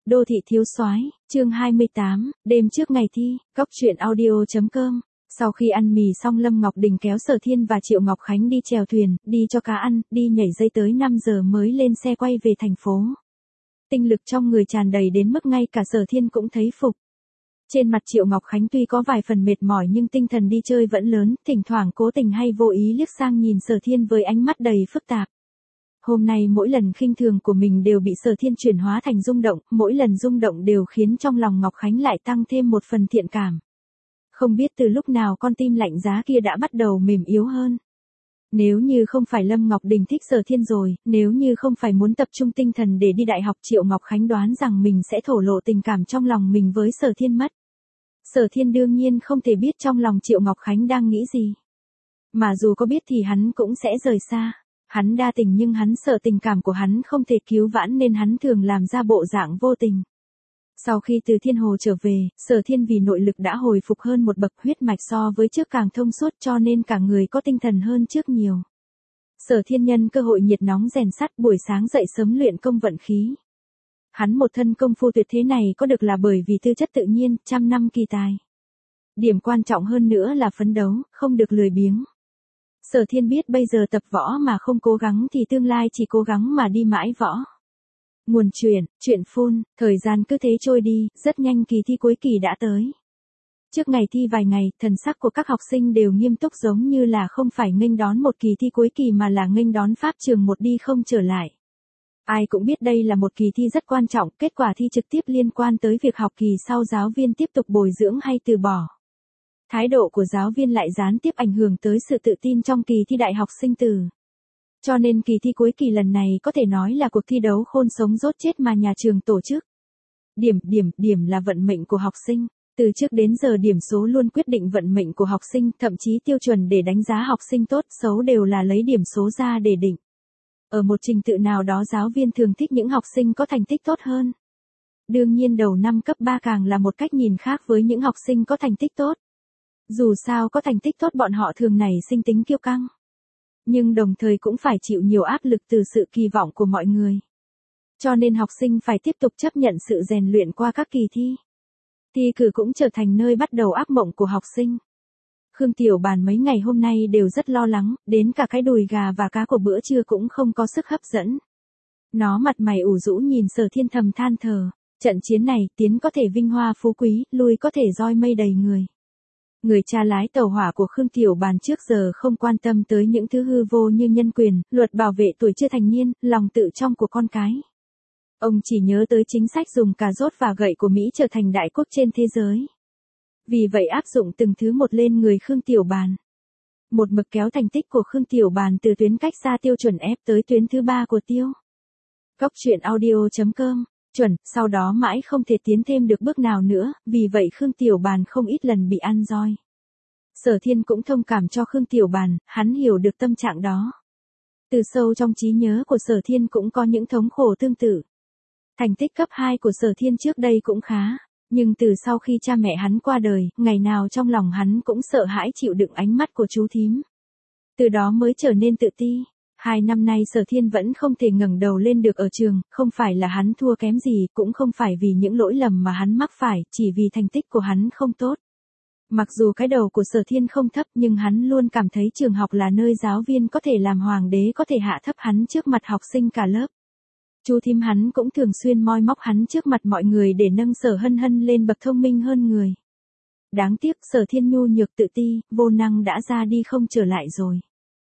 Đô thị thiếu soái, chương 28, đêm trước ngày thi, Cóc truyện audio.com. Sau khi ăn mì xong Lâm Ngọc Đình kéo Sở Thiên và Triệu Ngọc Khánh đi chèo thuyền, đi cho cá ăn, đi nhảy dây tới 5 giờ mới lên xe quay về thành phố. Tinh lực trong người tràn đầy đến mức ngay cả Sở Thiên cũng thấy phục. Trên mặt Triệu Ngọc Khánh tuy có vài phần mệt mỏi nhưng tinh thần đi chơi vẫn lớn, thỉnh thoảng cố tình hay vô ý liếc sang nhìn Sở Thiên với ánh mắt đầy phức tạp. Hôm nay mỗi lần khinh thường của mình đều bị Sở Thiên chuyển hóa thành rung động, mỗi lần rung động đều khiến trong lòng Ngọc Khánh lại tăng thêm một phần thiện cảm. Không biết từ lúc nào con tim lạnh giá kia đã bắt đầu mềm yếu hơn. Nếu như không phải Lâm Ngọc Đình thích Sở Thiên rồi, nếu như không phải muốn tập trung tinh thần để đi đại học, Triệu Ngọc Khánh đoán rằng mình sẽ thổ lộ tình cảm trong lòng mình với Sở Thiên mất. Sở Thiên đương nhiên không thể biết trong lòng Triệu Ngọc Khánh đang nghĩ gì. Mà dù có biết thì hắn cũng sẽ rời xa. Hắn đa tình nhưng hắn sợ tình cảm của hắn không thể cứu vãn nên hắn thường làm ra bộ dạng vô tình. Sau khi từ Thiên Hồ trở về, Sở Thiên vì nội lực đã hồi phục hơn một bậc, huyết mạch so với trước càng thông suốt cho nên cả người có tinh thần hơn trước nhiều. Sở Thiên nhân cơ hội nhiệt nóng rèn sắt, buổi sáng dậy sớm luyện công vận khí. Hắn một thân công phu tuyệt thế này có được là bởi vì tư chất tự nhiên, trăm năm kỳ tài. Điểm quan trọng hơn nữa là phấn đấu, không được lười biếng. Sở Thiên biết bây giờ tập võ mà không cố gắng thì tương lai chỉ cố gắng mà đi mãi võ. Nguồn chuyện phun, thời gian cứ thế trôi đi, rất nhanh kỳ thi cuối kỳ đã tới. Trước ngày thi vài ngày, thần sắc của các học sinh đều nghiêm túc giống như là không phải nghênh đón một kỳ thi cuối kỳ mà là nghênh đón pháp trường một đi không trở lại. Ai cũng biết đây là một kỳ thi rất quan trọng, kết quả thi trực tiếp liên quan tới việc học kỳ sau giáo viên tiếp tục bồi dưỡng hay từ bỏ. Thái độ của giáo viên lại gián tiếp ảnh hưởng tới sự tự tin trong kỳ thi đại học sinh tử. Cho nên kỳ thi cuối kỳ lần này có thể nói là cuộc thi đấu khôn sống rốt chết mà nhà trường tổ chức. Điểm là vận mệnh của học sinh. Từ trước đến giờ điểm số luôn quyết định vận mệnh của học sinh, thậm chí tiêu chuẩn để đánh giá học sinh tốt, xấu đều là lấy điểm số ra để định. Ở một trình tự nào đó giáo viên thường thích những học sinh có thành tích tốt hơn. Đương nhiên đầu năm cấp 3 càng là một cách nhìn khác với những học sinh có thành tích tốt. Dù sao có thành tích tốt bọn họ thường nảy sinh tính kiêu căng. Nhưng đồng thời cũng phải chịu nhiều áp lực từ sự kỳ vọng của mọi người. Cho nên học sinh phải tiếp tục chấp nhận sự rèn luyện qua các kỳ thi. Thi cử cũng trở thành nơi bắt đầu ác mộng của học sinh. Khương Tiểu Bàn mấy ngày hôm nay đều rất lo lắng, đến cả cái đùi gà và cá của bữa trưa cũng không có sức hấp dẫn. Nó mặt mày ủ rũ nhìn Sở Thiên thầm than thở, trận chiến này tiến có thể vinh hoa phú quý, lui có thể roi mây đầy người. Người cha lái tàu hỏa của Khương Tiểu Bàn trước giờ không quan tâm tới những thứ hư vô như nhân quyền, luật bảo vệ tuổi chưa thành niên, lòng tự trọng của con cái. Ông chỉ nhớ tới chính sách dùng cà rốt và gậy của Mỹ trở thành đại quốc trên thế giới. Vì vậy áp dụng từng thứ một lên người Khương Tiểu Bàn. Một mực kéo thành tích của Khương Tiểu Bàn từ tuyến cách xa tiêu chuẩn ép tới tuyến thứ 3 của tiêu. Cóc truyện audio.com. Chuẩn, sau đó mãi không thể tiến thêm được bước nào nữa, vì vậy Khương Tiểu Bàn không ít lần bị ăn roi. Sở Thiên cũng thông cảm cho Khương Tiểu Bàn, hắn hiểu được tâm trạng đó. Từ sâu trong trí nhớ của Sở Thiên cũng có những thống khổ tương tự. Thành tích cấp 2 của Sở Thiên trước đây cũng khá, nhưng từ sau khi cha mẹ hắn qua đời, ngày nào trong lòng hắn cũng sợ hãi chịu đựng ánh mắt của chú thím. Từ đó mới trở nên tự ti. 2 năm nay Sở Thiên vẫn không thể ngẩng đầu lên được ở trường, không phải là hắn thua kém gì, cũng không phải vì những lỗi lầm mà hắn mắc phải, chỉ vì thành tích của hắn không tốt. Mặc dù cái đầu của Sở Thiên không thấp nhưng hắn luôn cảm thấy trường học là nơi giáo viên có thể làm hoàng đế có thể hạ thấp hắn trước mặt học sinh cả lớp. Chú thím hắn cũng thường xuyên moi móc hắn trước mặt mọi người để nâng Sở Hân Hân lên bậc thông minh hơn người. Đáng tiếc Sở Thiên nhu nhược tự ti, vô năng đã ra đi không trở lại rồi.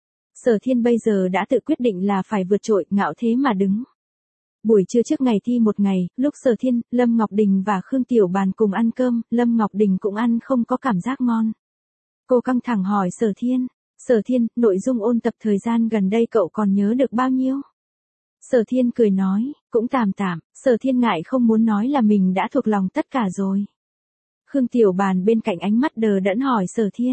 Sở Thiên bây giờ đã tự quyết định là phải vượt trội, ngạo thế mà đứng. Buổi trưa trước ngày thi một ngày, lúc Sở Thiên, Lâm Ngọc Đình và Khương Tiểu Bàn cùng ăn cơm, Lâm Ngọc Đình cũng ăn không có cảm giác ngon. Cô căng thẳng hỏi Sở Thiên, nội dung ôn tập thời gian gần đây cậu còn nhớ được bao nhiêu? Sở Thiên cười nói, cũng tạm. Sở Thiên ngại không muốn nói là mình đã thuộc lòng tất cả rồi. Khương Tiểu Bàn bên cạnh ánh mắt đờ đẫn hỏi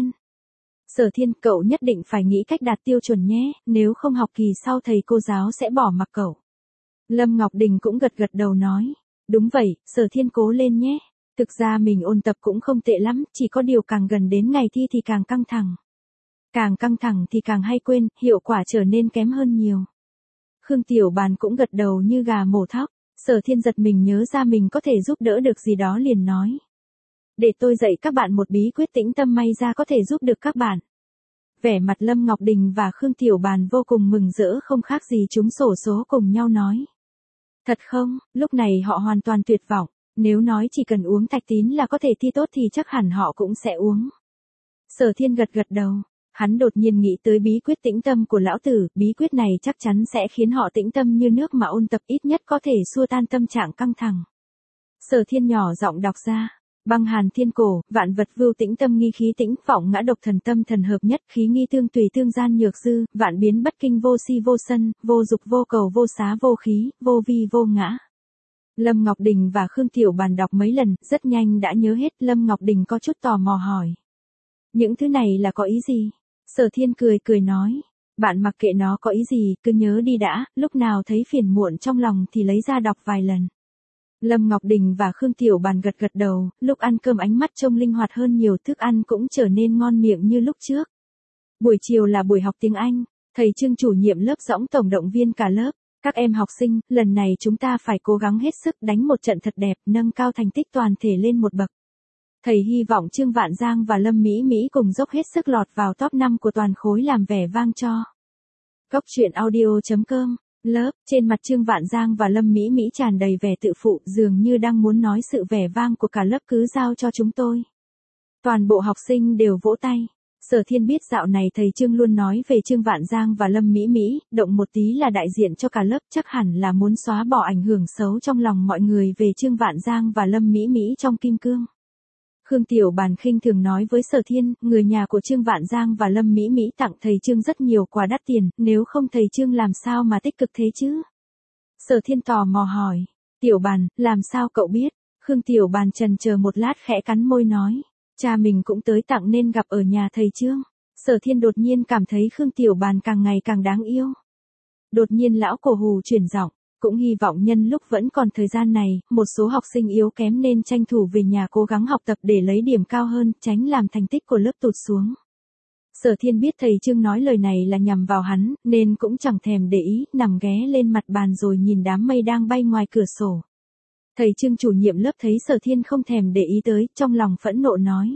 Sở Thiên, cậu nhất định phải nghĩ cách đạt tiêu chuẩn nhé, nếu không học kỳ sau thầy cô giáo sẽ bỏ mặc cậu. Lâm Ngọc Đình cũng gật đầu nói, đúng vậy, Sở Thiên cố lên nhé. Thực ra mình ôn tập cũng không tệ lắm, chỉ có điều càng gần đến ngày thi thì càng căng thẳng. Càng căng thẳng thì càng hay quên, hiệu quả trở nên kém hơn nhiều. Khương Tiểu Bàn cũng gật đầu như gà mổ thóc. Sở Thiên giật mình nhớ ra mình có thể giúp đỡ được gì đó liền nói. Để tôi dạy các bạn một bí quyết tĩnh tâm may ra có thể giúp được các bạn. Vẻ mặt Lâm Ngọc Đình và Khương Tiểu Bàn vô cùng mừng rỡ không khác gì chúng xổ số cùng nhau nói. Thật không, lúc này họ hoàn toàn tuyệt vọng, nếu nói chỉ cần uống thạch tín là có thể thi tốt thì chắc hẳn họ cũng sẽ uống. Sở Thiên gật gật đầu, hắn đột nhiên nghĩ tới bí quyết tĩnh tâm của lão tử, bí quyết này chắc chắn sẽ khiến họ tĩnh tâm như nước mà ôn tập ít nhất có thể xua tan tâm trạng căng thẳng. Sở Thiên nhỏ giọng đọc ra. Băng hàn thiên cổ, vạn vật vưu tĩnh tâm nghi khí tĩnh vọng ngã độc thần tâm thần hợp nhất khí nghi tương tùy tương gian nhược dư, vạn biến bất kinh vô si vô sân, vô dục vô cầu vô xá vô khí, vô vi vô ngã. Lâm Ngọc Đình và Khương Tiểu Bàn đọc mấy lần, rất nhanh đã nhớ hết. Lâm Ngọc Đình có chút tò mò hỏi. Những thứ này là có ý gì? Sở Thiên cười cười nói. Bạn mặc kệ nó có ý gì, cứ nhớ đi đã, lúc nào thấy phiền muộn trong lòng thì lấy ra đọc vài lần. Lâm Ngọc Đình và Khương Tiểu Bàn gật gật đầu, lúc ăn cơm ánh mắt trông linh hoạt hơn nhiều, thức ăn cũng trở nên ngon miệng như lúc trước. Buổi chiều là buổi học tiếng Anh, thầy Trương chủ nhiệm lớp dõng tổng động viên cả lớp. Các em học sinh, lần này chúng ta phải cố gắng hết sức đánh một trận thật đẹp, nâng cao thành tích toàn thể lên một bậc. Thầy hy vọng Trương Vạn Giang và Lâm Mỹ Mỹ cùng dốc hết sức lọt vào top 5 của toàn khối làm vẻ vang cho. Góc truyện audio.com. Lớp, trên mặt Trương Vạn Giang và Lâm Mỹ Mỹ tràn đầy vẻ tự phụ, dường như đang muốn nói sự vẻ vang của cả lớp cứ giao cho chúng tôi. Toàn bộ học sinh đều vỗ tay. Sở Thiên biết dạo này thầy Trương luôn nói về Trương Vạn Giang và Lâm Mỹ Mỹ, động một tí là đại diện cho cả lớp, chắc hẳn là muốn xóa bỏ ảnh hưởng xấu trong lòng mọi người về Trương Vạn Giang và Lâm Mỹ Mỹ trong kim cương. Khương Tiểu Bàn khinh thường nói với Sở Thiên, người nhà của Trương Vạn Giang và Lâm Mỹ Mỹ tặng thầy Trương rất nhiều quà đắt tiền, nếu không thầy Trương làm sao mà tích cực thế chứ? Sở Thiên tò mò hỏi, Tiểu Bàn, làm sao cậu biết? Khương Tiểu Bàn chần chờ một lát khẽ cắn môi nói, cha mình cũng tới tặng nên gặp ở nhà thầy Trương. Sở Thiên đột nhiên cảm thấy Khương Tiểu Bàn càng ngày càng đáng yêu. Đột nhiên lão cổ hù chuyển giọng. Cũng hy vọng nhân lúc vẫn còn thời gian này, một số học sinh yếu kém nên tranh thủ về nhà cố gắng học tập để lấy điểm cao hơn, tránh làm thành tích của lớp tụt xuống. Sở Thiên biết thầy Trương nói lời này là nhằm vào hắn, nên cũng chẳng thèm để ý, nằm ghé lên mặt bàn rồi nhìn đám mây đang bay ngoài cửa sổ. Thầy Trương chủ nhiệm lớp thấy Sở Thiên không thèm để ý tới, trong lòng phẫn nộ nói.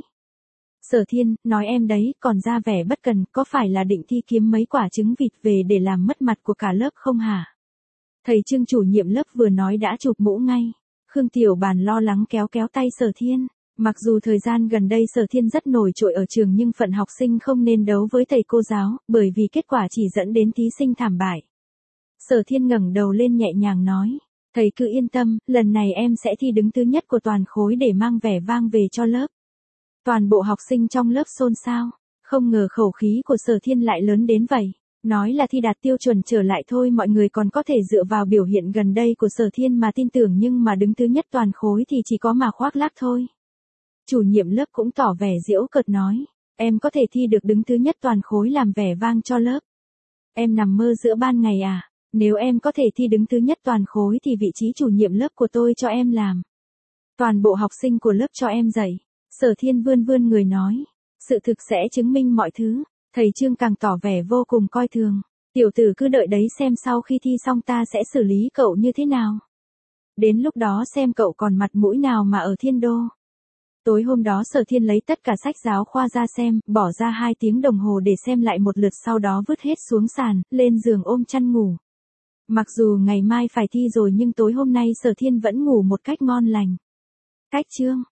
Sở Thiên, nói em đấy, còn ra vẻ bất cần, có phải là định thi kiếm mấy quả trứng vịt về để làm mất mặt của cả lớp không hả? Thầy Trương chủ nhiệm lớp vừa nói đã chụp mũ ngay. Khương Tiểu Bàn lo lắng kéo kéo tay Sở Thiên. Mặc dù thời gian gần đây Sở Thiên rất nổi trội ở trường nhưng phận học sinh không nên đấu với thầy cô giáo, bởi vì kết quả chỉ dẫn đến thí sinh thảm bại. Sở Thiên ngẩng đầu lên nhẹ nhàng nói. Thầy cứ yên tâm, lần này em sẽ thi đứng thứ nhất của toàn khối để mang vẻ vang về cho lớp. Toàn bộ học sinh trong lớp xôn xao. Không ngờ khẩu khí của Sở Thiên lại lớn đến vậy. Nói là thi đạt tiêu chuẩn trở lại thôi mọi người còn có thể dựa vào biểu hiện gần đây của Sở Thiên mà tin tưởng nhưng mà đứng thứ nhất toàn khối thì chỉ có mà khoác lác thôi. Chủ nhiệm lớp cũng tỏ vẻ giễu cợt nói, em có thể thi được đứng thứ nhất toàn khối làm vẻ vang cho lớp. Em nằm mơ giữa ban ngày à, nếu em có thể thi đứng thứ nhất toàn khối thì vị trí chủ nhiệm lớp của tôi cho em làm. Toàn bộ học sinh của lớp cho em dạy. Sở Thiên vươn vươn người nói, sự thực sẽ chứng minh mọi thứ. Thầy Trương càng tỏ vẻ vô cùng coi thường. Tiểu tử cứ đợi đấy xem sau khi thi xong ta sẽ xử lý cậu như thế nào. Đến lúc đó xem cậu còn mặt mũi nào mà ở Thiên Đô. Tối hôm đó Sở Thiên lấy tất cả sách giáo khoa ra xem, bỏ ra 2 tiếng đồng hồ để xem lại một lượt sau đó vứt hết xuống sàn, lên giường ôm chăn ngủ. Mặc dù ngày mai phải thi rồi nhưng tối hôm nay Sở Thiên vẫn ngủ một cách ngon lành. Cách chương